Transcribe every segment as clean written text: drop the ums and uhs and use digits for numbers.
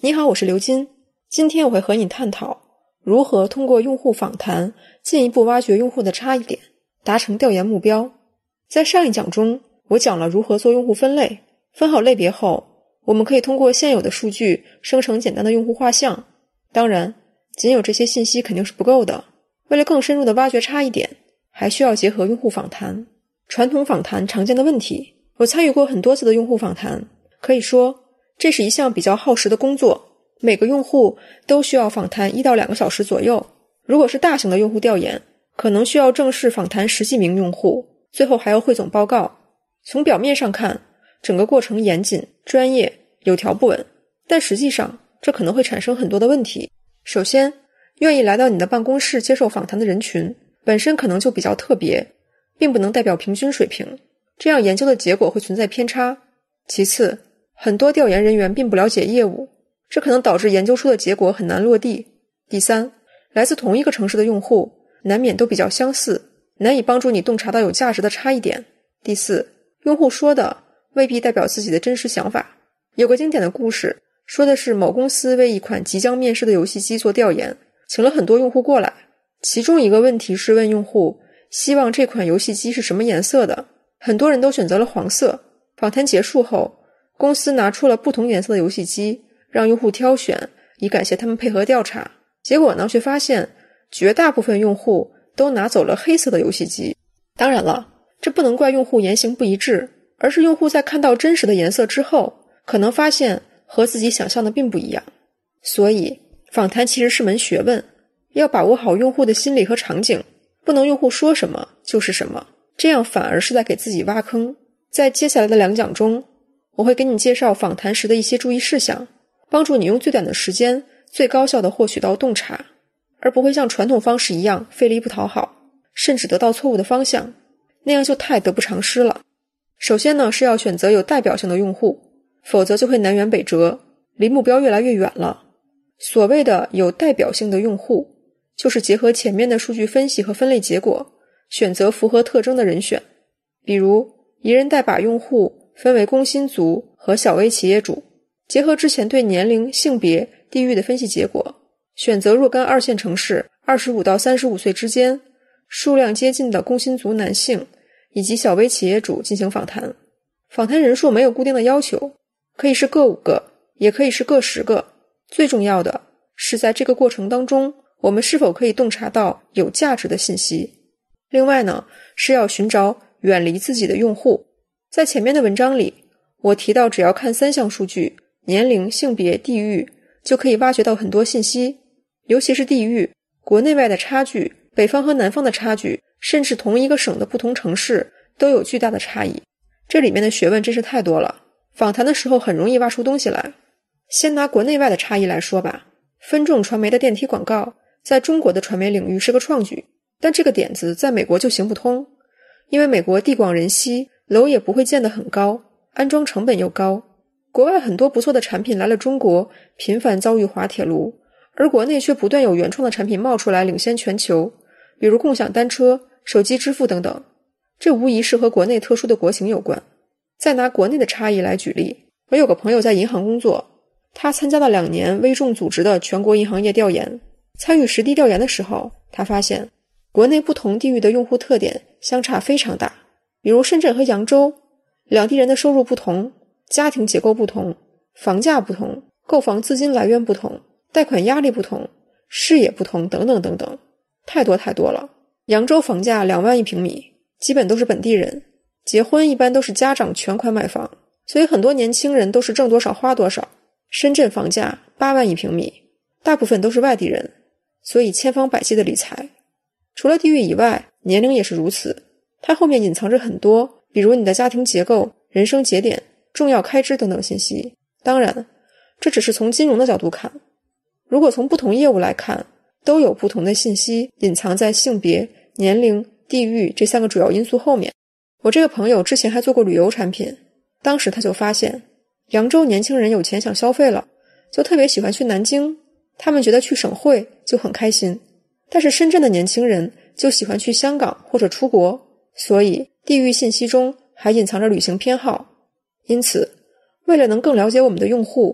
你好，我是刘金。今天我会和你探讨如何通过用户访谈进一步挖掘用户的差异点，达成调研目标。在上一讲中，我讲了如何做用户分类，分好类别后，我们可以通过现有的数据生成简单的用户画像。当然，仅有这些信息肯定是不够的，为了更深入的挖掘差异点，还需要结合用户访谈。传统访谈常见的问题，我参与过很多次的用户访谈，可以说这是一项比较耗时的工作，每个用户都需要访谈1到2个小时左右。如果是大型的用户调研，可能需要正式访谈10几名用户，最后还要汇总报告。从表面上看，整个过程严谨、专业、有条不紊，但实际上这可能会产生很多的问题。首先，愿意来到你的办公室接受访谈的人群本身可能就比较特别，并不能代表平均水平，这样研究的结果会存在偏差。其次，很多调研人员并不了解业务，这可能导致研究出的结果很难落地。第三，来自同一个城市的用户难免都比较相似，难以帮助你洞察到有价值的差异点。第四，用户说的未必代表自己的真实想法。有个经典的故事，说的是某公司为一款即将面世的游戏机做调研，请了很多用户过来，其中一个问题是问用户希望这款游戏机是什么颜色的，很多人都选择了黄色。访谈结束后，公司拿出了不同颜色的游戏机，让用户挑选，以感谢他们配合调查。结果呢，却发现绝大部分用户都拿走了黑色的游戏机。当然了，这不能怪用户言行不一致，而是用户在看到真实的颜色之后，可能发现和自己想象的并不一样。所以，访谈其实是门学问，要把握好用户的心理和场景，不能用户说什么就是什么，这样反而是在给自己挖坑。在接下来的2讲中，我会给你介绍访谈时的一些注意事项，帮助你用最短的时间最高效地获取到洞察，而不会像传统方式一样费力不讨好，甚至得到错误的方向，那样就太得不偿失了。首先呢，是要选择有代表性的用户，否则就会南辕北辙，离目标越来越远了。所谓的有代表性的用户，就是结合前面的数据分析和分类结果，选择符合特征的人选。比如一人代把用户分为工薪族和小微企业主，结合之前对年龄、性别、地域的分析结果，选择若干2线城市25到35岁之间，数量接近的工薪族男性以及小微企业主进行访谈。访谈人数没有固定的要求，可以是各5个，也可以是各10个。最重要的是在这个过程当中，我们是否可以洞察到有价值的信息。另外呢，是要寻找远离自己的用户。在前面的文章里，我提到只要看3项数据，年龄、性别、地域，就可以挖掘到很多信息。尤其是地域，国内外的差距，北方和南方的差距，甚至同一个省的不同城市都有巨大的差异。这里面的学问真是太多了，访谈的时候很容易挖出东西来。先拿国内外的差异来说吧，分众传媒的电梯广告在中国的传媒领域是个创举，但这个点子在美国就行不通，因为美国地广人稀，楼也不会建得很高，安装成本又高。国外很多不错的产品来了中国，频繁遭遇滑铁卢，而国内却不断有原创的产品冒出来领先全球，比如共享单车、手机支付等等。这无疑是和国内特殊的国情有关。再拿国内的差异来举例，我有个朋友在银行工作，他参加了2年微众组织的全国银行业调研。参与实地调研的时候，他发现国内不同地域的用户特点相差非常大。比如深圳和扬州，两地人的收入不同，家庭结构不同，房价不同，购房资金来源不同，贷款压力不同，视野不同，等等等等，太多了。扬州房价2万1平米，基本都是本地人，结婚一般都是家长全款买房，所以很多年轻人都是挣多少花多少。深圳房价8万1平米，大部分都是外地人，所以千方百计的理财。除了地域以外，年龄也是如此，它后面隐藏着很多，比如你的家庭结构、人生节点、重要开支等等信息。当然，这只是从金融的角度看，如果从不同业务来看，都有不同的信息隐藏在性别、年龄、地域这3个主要因素后面。我这个朋友之前还做过旅游产品，当时他就发现扬州年轻人有钱想消费了，就特别喜欢去南京，他们觉得去省会就很开心。但是深圳的年轻人就喜欢去香港或者出国，所以地域信息中还隐藏着旅行偏好。因此，为了能更了解我们的用户，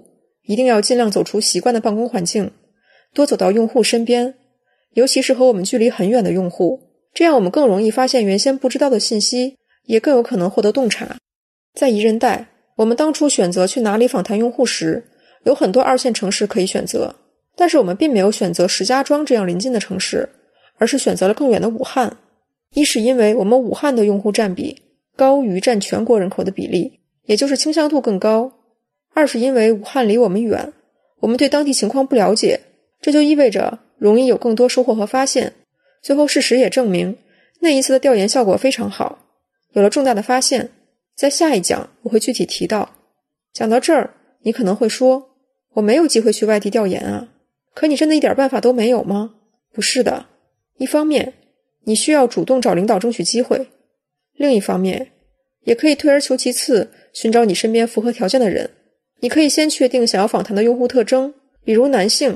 一定要尽量走出习惯的办公环境，多走到用户身边，尤其是和我们距离很远的用户，这样我们更容易发现原先不知道的信息，也更有可能获得洞察。在宜人贷，我们当初选择去哪里访谈用户时，有很多2线城市可以选择，但是我们并没有选择石家庄这样邻近的城市，而是选择了更远的武汉。一是因为我们武汉的用户占比高于占全国人口的比例，也就是倾向度更高；二是因为武汉离我们远，我们对当地情况不了解，这就意味着容易有更多收获和发现。最后事实也证明，那一次的调研效果非常好，有了重大的发现。在下一讲我会具体提到。讲到这儿，你可能会说，我没有机会去外地调研啊，可你真的一点办法都没有吗？不是的，一方面你需要主动找领导争取机会，另一方面也可以退而求其次，寻找你身边符合条件的人。你可以先确定想要访谈的用户特征，比如男性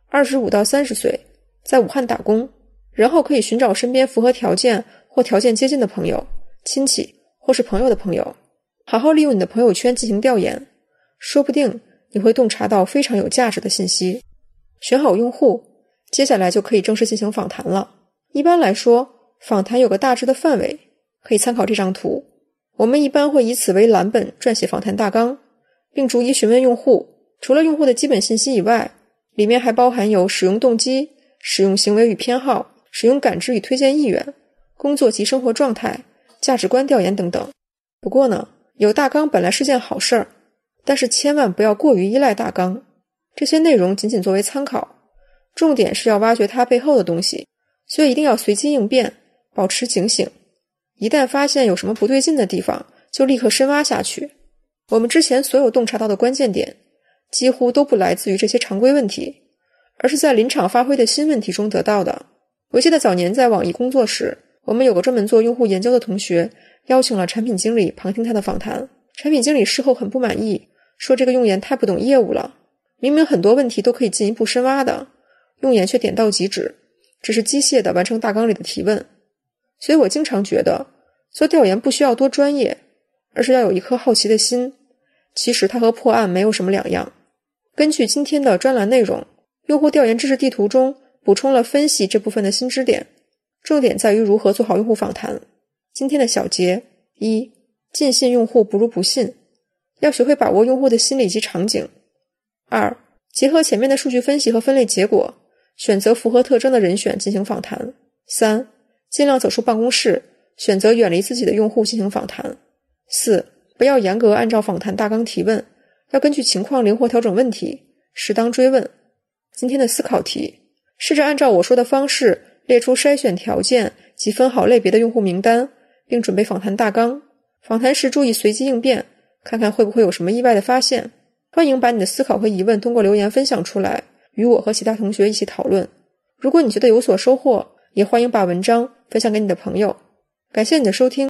25到30岁，在武汉打工，然后可以寻找身边符合条件或条件接近的朋友、亲戚或是朋友的朋友，好好利用你的朋友圈进行调研，说不定你会洞察到非常有价值的信息。选好用户，接下来就可以正式进行访谈了。一般来说，访谈有个大致的范围，可以参考这张图。我们一般会以此为蓝本撰写访谈大纲，并逐一询问用户。除了用户的基本信息以外，里面还包含有使用动机、使用行为与偏好、使用感知与推荐意愿、工作及生活状态、价值观调研等等。不过呢，有大纲本来是件好事儿，但是千万不要过于依赖大纲，这些内容仅仅作为参考，重点是要挖掘它背后的东西，所以一定要随机应变，保持警醒。一旦发现有什么不对劲的地方，就立刻深挖下去。我们之前所有洞察到的关键点，几乎都不来自于这些常规问题，而是在临场发挥的新问题中得到的。我记得早年在网易工作时，我们有个专门做用户研究的同学，邀请了产品经理旁听他的访谈。产品经理事后很不满意，说这个用研太不懂业务了，明明很多问题都可以进一步深挖的，用研却点到即止，只是机械地完成大纲里的提问。所以我经常觉得，做调研不需要多专业，而是要有一颗好奇的心。其实它和破案没有什么两样。根据今天的专栏内容，用户调研知识地图中补充了分析这部分的新知点，重点在于如何做好用户访谈。今天的小结：一、尽信用户不如不信，要学会把握用户的心理及场景。二、结合前面的数据分析和分类结果，选择符合特征的人选进行访谈。三、尽量走出办公室，选择远离自己的用户进行访谈。四、不要严格按照访谈大纲提问，要根据情况灵活调整问题，适当追问。今天的思考题：试着按照我说的方式列出筛选条件及分好类别的用户名单，并准备访谈大纲。访谈时注意随机应变，看看会不会有什么意外的发现。欢迎把你的思考和疑问通过留言分享出来，与我和其他同学一起讨论。如果你觉得有所收获，也欢迎把文章分享给你的朋友。感谢你的收听。